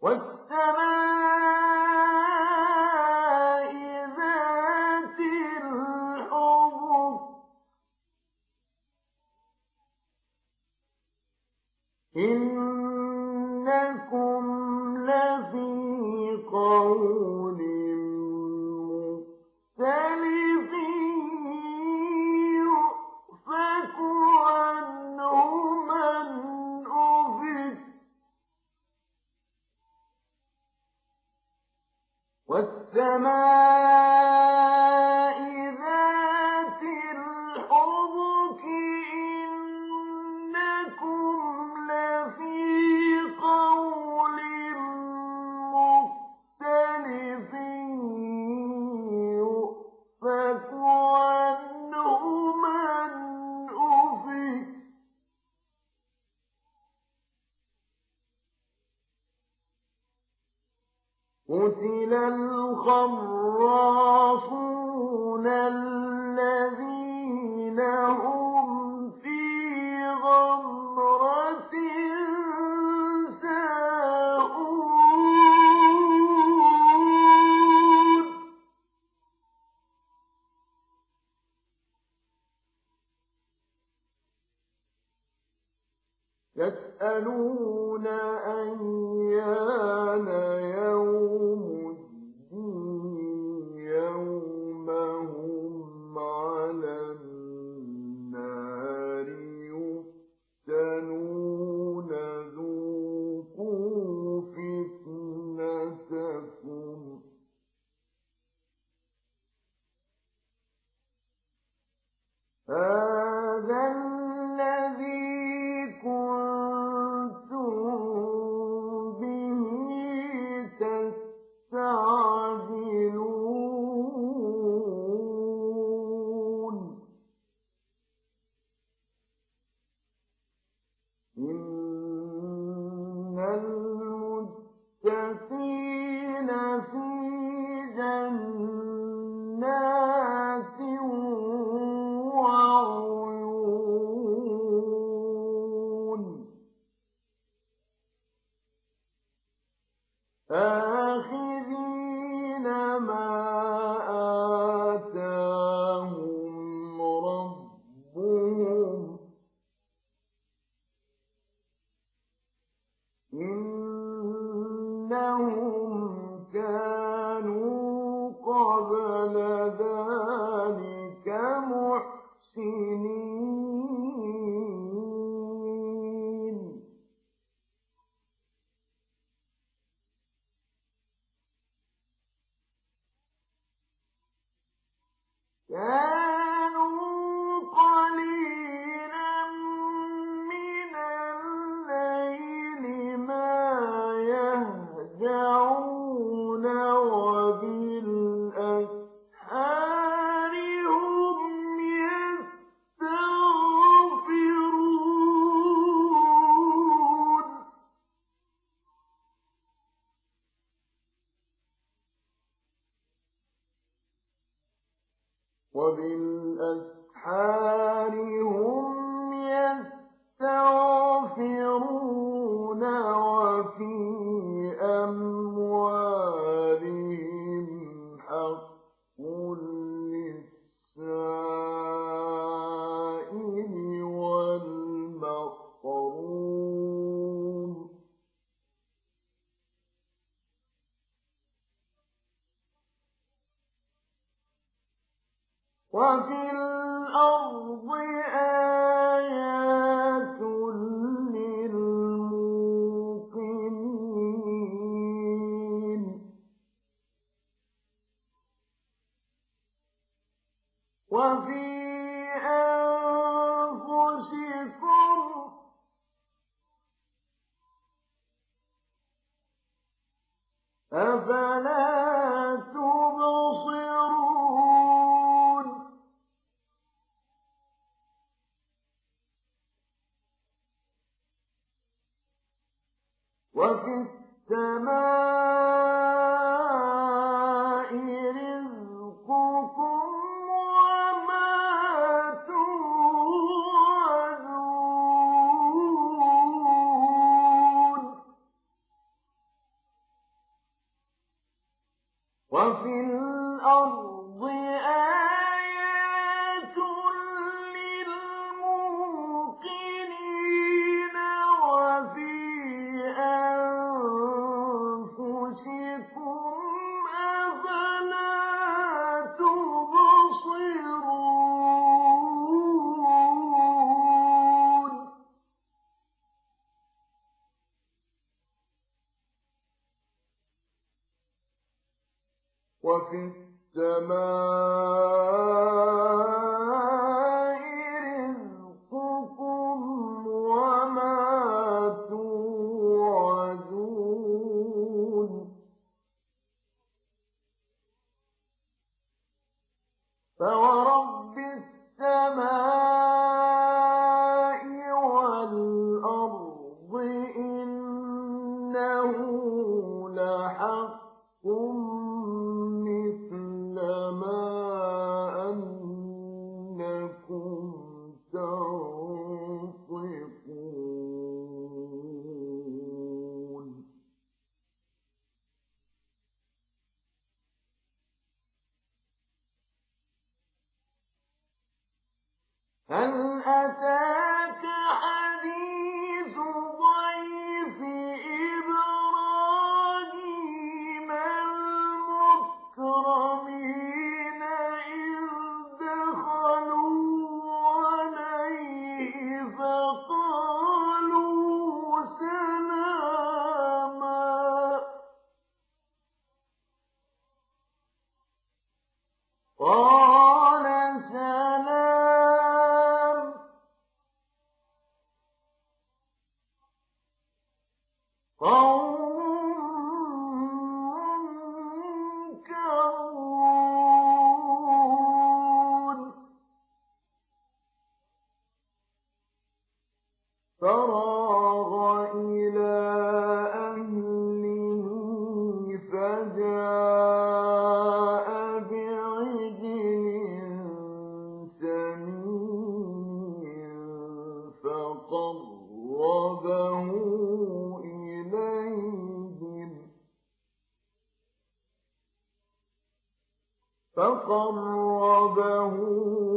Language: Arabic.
وَالسَّمَاءِ ذَاتِ الْحُبُكِ إِنَّكُمْ لَفِي قَوْلٍ مُخْتَلِفٍ يُؤْفَكُ عَنْهُ مَنْ أُفِكَ وَالسَّمَاءِ ذَاتِ الْحُبُكِ إِنَّكُمْ لَفِي قَوْلٍ مُخْتَلِفٍ يُؤْفَكُ عَنْهُ مَنْ أُفِكَ قُتِلَ الْخَرَّاصُونَ الَّذِينَ هُمْ فِي غَمْرَةٍ سَاهُونَ يَسْأَلُونَ أَيَّانَ يَوْمُ الدِّينِ يَوْمَ هُمْ عَلَى النَّارِ يُفْتَنُونَ ذُوقُوا فِتْنَتَكُمْ هَٰذَا الَّذِي كُنتُم بِهِ تَسْتَعْجِلُونَ إِنَّ الْمُتَّقِينَ فِي جَنَّاتٍ وَعُيُونٍ آخِذِينَ مَا آتَاهُمْ رَبُّهُمْ إِنَّهُمْ كَانُوا قَبْلَ ذَٰلِكَ مُحْسِنِينَ كَانُوا قَلِيلًا مِّنَ اللَّيْلِ مَا يَهْجَعُونَ وَبِالْأَسْحَارِ هُمْ يَسْتَغْفِرُونَ وَبِالْأَسْحَارِ هُمْ يَسْتَغْفِرُونَ وَفِي أَمْوَالِهِمْ حَقٌّ لِّلسَّائِلِ وَالْمَحْرُومِ وَفِي الْأَرْضِ آيَاتٌ لِّلْمُوقِنِينَ وَفِي أَنفُسِكُمْ أَفَلَا تُبْصِرُونَ وَفِي السَّمَاءِ رِزْقُكُمْ وَمَا تُوعَدُونَ وفي السماء رزقكم وما توعدون فورب السماء والأرض إنه لحق مثل ما أنكم تنطقون هل أتاك حديث ضيف إبراهيم المكرمين إذ دخلوا عليه فقالوا سلاما قال سلام قوم منكرون فراغ إلى أهله فجاء بعجل سمين فقربه إليهم